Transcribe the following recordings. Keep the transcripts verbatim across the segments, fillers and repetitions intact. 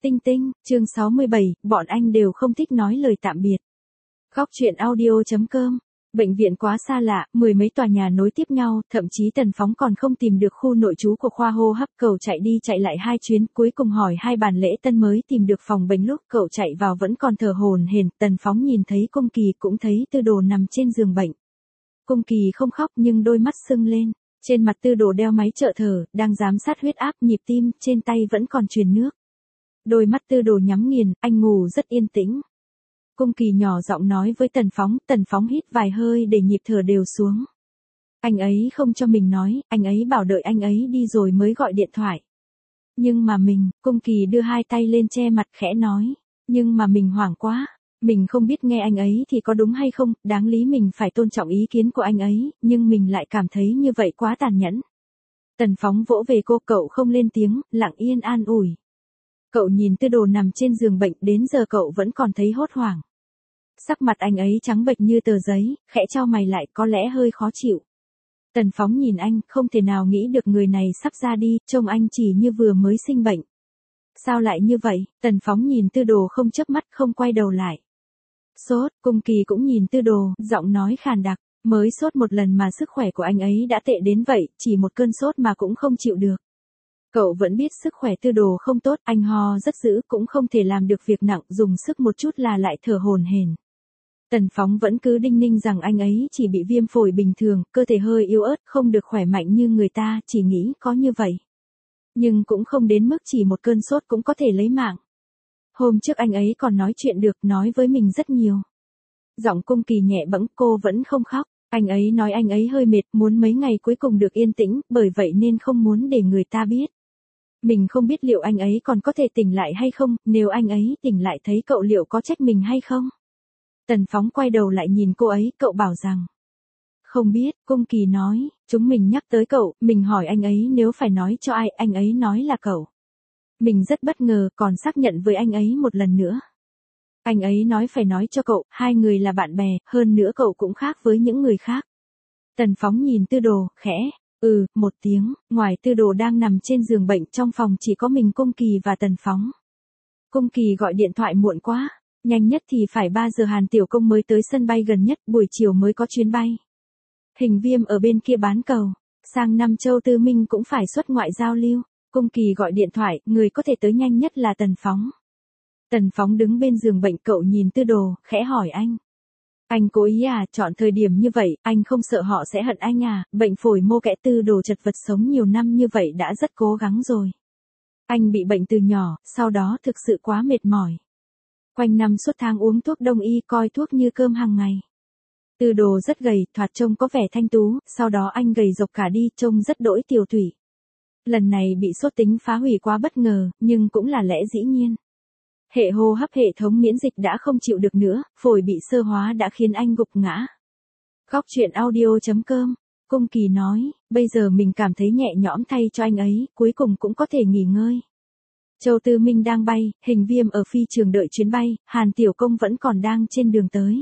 Tinh tinh, chương sáu mươi bảy, bọn anh đều không thích nói lời tạm biệt. Góc truyện audio.com. Bệnh viện quá xa lạ, mười mấy tòa nhà nối tiếp nhau, thậm chí Tần Phóng còn không tìm được khu nội trú của khoa hô hấp. Cậu chạy đi chạy lại hai chuyến, cuối cùng hỏi hai bàn lễ tân mới tìm được phòng bệnh. Lúc cậu chạy vào vẫn còn thở hổn hển. Tần Phóng nhìn thấy Cung Kỳ cũng thấy Tư Đồ nằm trên giường bệnh. Cung Kỳ không khóc nhưng đôi mắt sưng lên. Trên mặt Tư Đồ đeo máy trợ thở, đang giám sát huyết áp, nhịp tim, trên tay vẫn còn truyền nước. Đôi mắt Tư Đồ nhắm nghiền, anh ngủ rất yên tĩnh. Cung Kỳ nhỏ giọng nói với Tần Phóng, Tần Phóng hít vài hơi để nhịp thở đều xuống. Anh ấy không cho mình nói, anh ấy bảo đợi anh ấy đi rồi mới gọi điện thoại. Nhưng mà mình, Cung Kỳ đưa hai tay lên che mặt khẽ nói, nhưng mà mình hoảng quá, mình không biết nghe anh ấy thì có đúng hay không, đáng lý mình phải tôn trọng ý kiến của anh ấy, nhưng mình lại cảm thấy như vậy quá tàn nhẫn. Tần Phóng vỗ về cô, cậu không lên tiếng, lặng yên an ủi. Cậu nhìn Tư Đồ nằm trên giường bệnh, đến giờ cậu vẫn còn thấy hốt hoảng. Sắc mặt anh ấy trắng bệch như tờ giấy, khẽ chau mày lại, có lẽ hơi khó chịu. Tần Phóng nhìn anh, không thể nào nghĩ được người này sắp ra đi, trông anh chỉ như vừa mới sinh bệnh. Sao lại như vậy? Tần Phóng nhìn Tư Đồ không chớp mắt, không quay đầu lại. Sốt, Cung Kỳ cũng nhìn Tư Đồ, giọng nói khàn đặc, mới sốt một lần mà sức khỏe của anh ấy đã tệ đến vậy, chỉ một cơn sốt mà cũng không chịu được. Cậu vẫn biết sức khỏe Tư Đồ không tốt, anh ho rất dữ, cũng không thể làm được việc nặng, dùng sức một chút là lại thở hổn hển. Tần Phóng vẫn cứ đinh ninh rằng anh ấy chỉ bị viêm phổi bình thường, cơ thể hơi yếu ớt, không được khỏe mạnh như người ta, chỉ nghĩ có như vậy. Nhưng cũng không đến mức chỉ một cơn sốt cũng có thể lấy mạng. Hôm trước anh ấy còn nói chuyện được, nói với mình rất nhiều. Giọng Cung Kỳ nhẹ bẫng, cô vẫn không khóc. Anh ấy nói anh ấy hơi mệt, muốn mấy ngày cuối cùng được yên tĩnh, bởi vậy nên không muốn để người ta biết. Mình không biết liệu anh ấy còn có thể tỉnh lại hay không, nếu anh ấy tỉnh lại thấy cậu liệu có trách mình hay không? Tần Phóng quay đầu lại nhìn cô ấy, cậu bảo rằng. Không biết, Cung Kỳ nói, chúng mình nhắc tới cậu, mình hỏi anh ấy nếu phải nói cho ai, anh ấy nói là cậu. Mình rất bất ngờ, còn xác nhận với anh ấy một lần nữa. Anh ấy nói phải nói cho cậu, hai người là bạn bè, hơn nữa cậu cũng khác với những người khác. Tần Phóng nhìn Tư Đồ, khẽ, ừ, một tiếng, ngoài Tư Đồ đang nằm trên giường bệnh, trong phòng chỉ có mình Cung Kỳ và Tần Phóng. Cung Kỳ gọi điện thoại muộn quá, nhanh nhất thì phải ba giờ Hàn Tiểu Công mới tới sân bay gần nhất, buổi chiều mới có chuyến bay. Hình Viêm ở bên kia bán cầu, sang năm Châu Tư Minh cũng phải xuất ngoại giao lưu. Cung Kỳ gọi điện thoại, người có thể tới nhanh nhất là Tần Phóng. Tần Phóng đứng bên giường bệnh, cậu nhìn Tư Đồ, khẽ hỏi anh. Anh cố ý à, chọn thời điểm như vậy, anh không sợ họ sẽ hận anh à, bệnh phổi mô kẽ. Tư Đồ chật vật sống nhiều năm như vậy đã rất cố gắng rồi. Anh bị bệnh từ nhỏ, sau đó thực sự quá mệt mỏi. Quanh năm suốt tháng uống thuốc đông y, coi thuốc như cơm hàng ngày. Tư Đồ rất gầy, thoạt trông có vẻ thanh tú, sau đó anh gầy rộc cả đi, trông rất đỗi tiều tụy. Lần này bị sốt tính phá hủy quá bất ngờ, nhưng cũng là lẽ dĩ nhiên. Hệ hô hấp, hệ thống miễn dịch đã không chịu được nữa, phổi bị sơ hóa đã khiến anh gục ngã. Góc truyện audio.com. Cung Kỳ nói, bây giờ mình cảm thấy nhẹ nhõm thay cho anh ấy, cuối cùng cũng có thể nghỉ ngơi. Châu Tư Minh đang bay, Hình Viêm ở phi trường đợi chuyến bay, Hàn Tiểu Công vẫn còn đang trên đường tới.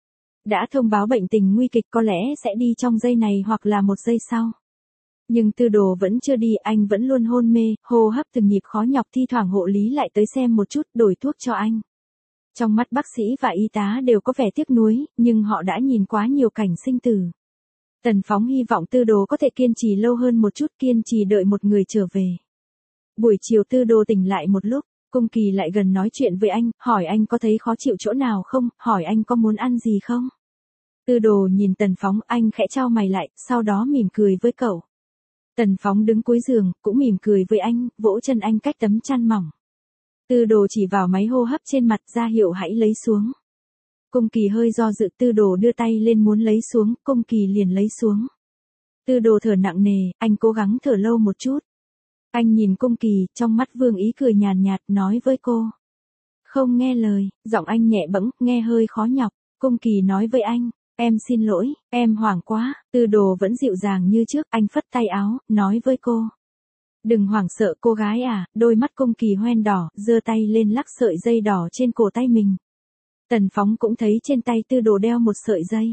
Đã thông báo bệnh tình nguy kịch, có lẽ sẽ đi trong giây này hoặc là một giây sau. Nhưng Tư Đồ vẫn chưa đi, anh vẫn luôn hôn mê, hô hấp từng nhịp khó nhọc, thi thoảng hộ lý lại tới xem một chút, đổi thuốc cho anh. Trong mắt bác sĩ và y tá đều có vẻ tiếc nuối, nhưng họ đã nhìn quá nhiều cảnh sinh tử. Tần Phóng hy vọng Tư Đồ có thể kiên trì lâu hơn một chút, kiên trì đợi một người trở về. Buổi chiều Tư Đồ tỉnh lại một lúc, Cung Kỳ lại gần nói chuyện với anh, hỏi anh có thấy khó chịu chỗ nào không, hỏi anh có muốn ăn gì không. Tư Đồ nhìn Tần Phóng, anh khẽ chau mày lại, sau đó mỉm cười với cậu. Tần Phóng đứng cuối giường, cũng mỉm cười với anh, vỗ chân anh cách tấm chăn mỏng. Tư Đồ chỉ vào máy hô hấp trên mặt, ra hiệu hãy lấy xuống. Cung Kỳ hơi do dự, Tư Đồ đưa tay lên muốn lấy xuống, Cung Kỳ liền lấy xuống. Tư Đồ thở nặng nề, anh cố gắng thở lâu một chút. Anh nhìn Cung Kỳ, trong mắt vương ý cười nhàn nhạt, nói với cô. Không nghe lời, giọng anh nhẹ bẫng, nghe hơi khó nhọc. Cung Kỳ nói với anh, em xin lỗi, em hoảng quá. Tư Đồ vẫn dịu dàng như trước, anh phất tay áo, nói với cô. Đừng hoảng sợ cô gái à, đôi mắt Cung Kỳ hoen đỏ, giơ tay lên lắc sợi dây đỏ trên cổ tay mình. Tần Phóng cũng thấy trên tay Tư Đồ đeo một sợi dây.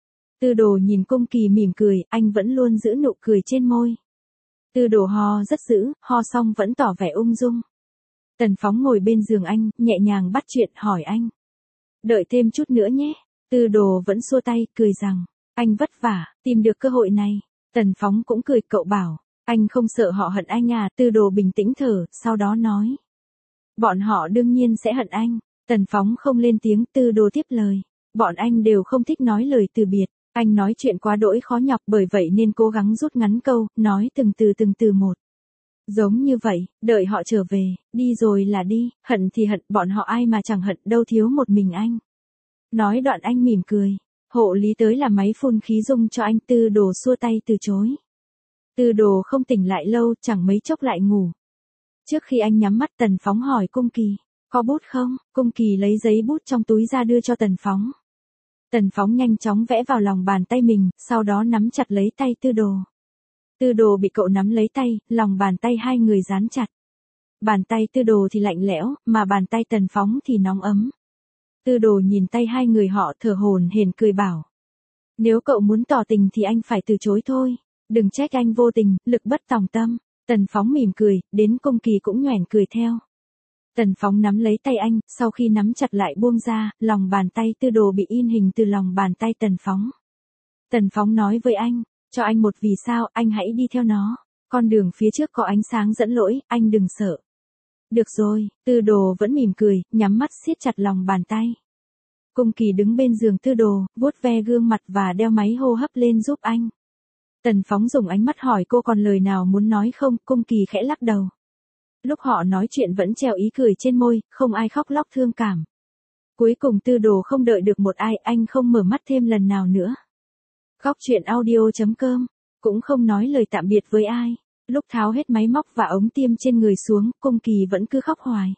Tư Đồ nhìn Cung Kỳ mỉm cười, anh vẫn luôn giữ nụ cười trên môi. Tư Đồ ho rất dữ, ho xong vẫn tỏ vẻ ung dung. Tần Phóng ngồi bên giường anh, nhẹ nhàng bắt chuyện hỏi anh. Đợi thêm chút nữa nhé. Tư Đồ vẫn xua tay, cười rằng, anh vất vả, tìm được cơ hội này. Tần Phóng cũng cười, cậu bảo, anh không sợ họ hận anh à? Tư Đồ bình tĩnh thở, sau đó nói. Bọn họ đương nhiên sẽ hận anh. Tần Phóng không lên tiếng, Tư Đồ tiếp lời. Bọn anh đều không thích nói lời từ biệt. Anh nói chuyện quá đỗi khó nhọc, bởi vậy nên cố gắng rút ngắn câu, nói từng từ từng từ một. Giống như vậy, đợi họ trở về, đi rồi là đi, hận thì hận, bọn họ ai mà chẳng hận, đâu thiếu một mình anh. Nói đoạn anh mỉm cười. Hộ lý tới là máy phun khí dung cho anh. Tư Đồ xua tay từ chối. Tư Đồ không tỉnh lại lâu, chẳng mấy chốc lại ngủ. Trước khi anh nhắm mắt, Tần Phóng hỏi Cung Kỳ, có bút không? Cung Kỳ lấy giấy bút trong túi ra đưa cho Tần Phóng. Tần Phóng nhanh chóng vẽ vào lòng bàn tay mình, sau đó nắm chặt lấy tay Tư Đồ. Tư Đồ bị cậu nắm lấy tay, lòng bàn tay hai người dán chặt. Bàn tay Tư Đồ thì lạnh lẽo, mà bàn tay Tần Phóng thì nóng ấm. Tư Đồ nhìn tay hai người họ, thở hổn hển cười bảo. Nếu cậu muốn tỏ tình thì anh phải từ chối thôi. Đừng trách anh vô tình, lực bất tòng tâm. Tần Phóng mỉm cười, đến Cung Kỳ cũng nhoẻn cười theo. Tần Phóng nắm lấy tay anh, sau khi nắm chặt lại buông ra, lòng bàn tay Tư Đồ bị in hình từ lòng bàn tay Tần Phóng. Tần Phóng nói với anh, cho anh một vì sao, anh hãy đi theo nó. Con đường phía trước có ánh sáng dẫn lỗi, anh đừng sợ. Được rồi, Tư Đồ vẫn mỉm cười, nhắm mắt siết chặt lòng bàn tay. Cung Kỳ đứng bên giường Tư Đồ, vuốt ve gương mặt và đeo máy hô hấp lên giúp anh. Tần Phóng dùng ánh mắt hỏi cô còn lời nào muốn nói không, Cung Kỳ khẽ lắc đầu. Lúc họ nói chuyện vẫn treo ý cười trên môi, không ai khóc lóc thương cảm. Cuối cùng Tư Đồ không đợi được một ai, anh không mở mắt thêm lần nào nữa. Khóc chuyện audio chấm com, cũng không nói lời tạm biệt với ai. Lúc tháo hết máy móc và ống tiêm trên người xuống, Cung Kỳ vẫn cứ khóc hoài.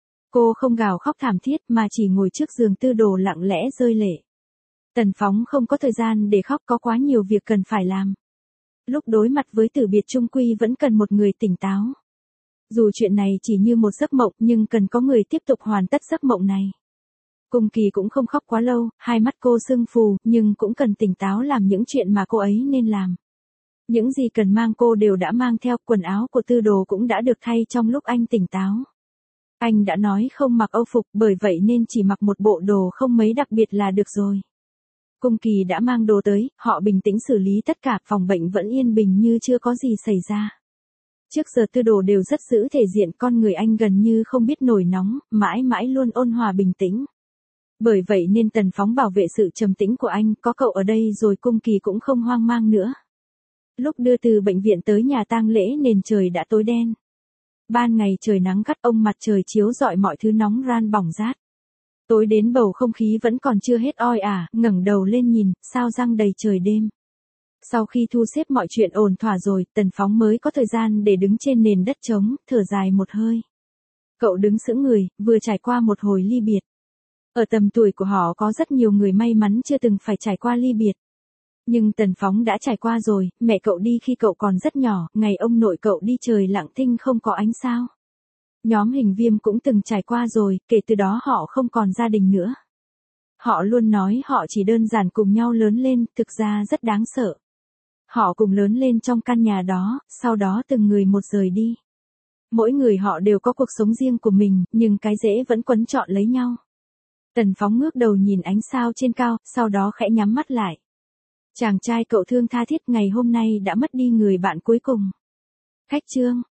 Cô không gào khóc thảm thiết mà chỉ ngồi trước giường Tư Đồ lặng lẽ rơi lệ. Tần Phóng không có thời gian để khóc, có quá nhiều việc cần phải làm. Lúc đối mặt với tử biệt chung quy vẫn cần một người tỉnh táo. Dù chuyện này chỉ như một giấc mộng nhưng cần có người tiếp tục hoàn tất giấc mộng này. Cung Kỳ cũng không khóc quá lâu, hai mắt cô sưng phù, nhưng cũng cần tỉnh táo làm những chuyện mà cô ấy nên làm. Những gì cần mang cô đều đã mang theo, quần áo của Tư Đồ cũng đã được thay trong lúc anh tỉnh táo. Anh đã nói không mặc âu phục, bởi vậy nên chỉ mặc một bộ đồ không mấy đặc biệt là được rồi. Cung Kỳ đã mang đồ tới, họ bình tĩnh xử lý tất cả, phòng bệnh vẫn yên bình như chưa có gì xảy ra. Trước giờ Tư Đồ đều rất giữ thể diện, con người anh gần như không biết nổi nóng, mãi mãi luôn ôn hòa bình tĩnh. Bởi vậy nên Tần Phóng bảo vệ sự trầm tĩnh của anh, có cậu ở đây rồi Cung Kỳ cũng không hoang mang nữa. Lúc đưa từ bệnh viện tới nhà tang lễ nền trời đã tối đen. Ban ngày trời nắng gắt, ông mặt trời chiếu rọi mọi thứ nóng ran bỏng rát. Tối đến bầu không khí vẫn còn chưa hết oi ả, ngẩng đầu lên nhìn, sao răng đầy trời đêm. Sau khi thu xếp mọi chuyện ổn thỏa rồi, Tần Phóng mới có thời gian để đứng trên nền đất trống, thở dài một hơi. Cậu đứng sững người, vừa trải qua một hồi ly biệt. Ở tầm tuổi của họ có rất nhiều người may mắn chưa từng phải trải qua ly biệt. Nhưng Tần Phóng đã trải qua rồi, mẹ cậu đi khi cậu còn rất nhỏ, ngày ông nội cậu đi trời lặng thinh không có ánh sao. Nhóm Hình Viêm cũng từng trải qua rồi, kể từ đó họ không còn gia đình nữa. Họ luôn nói họ chỉ đơn giản cùng nhau lớn lên, thực ra rất đáng sợ. Họ cùng lớn lên trong căn nhà đó, sau đó từng người một rời đi. Mỗi người họ đều có cuộc sống riêng của mình, nhưng cái rễ vẫn quấn trọn lấy nhau. Tần Phóng ngước đầu nhìn ánh sao trên cao, sau đó khẽ nhắm mắt lại. Chàng trai cậu thương tha thiết ngày hôm nay đã mất đi người bạn cuối cùng. Khách chương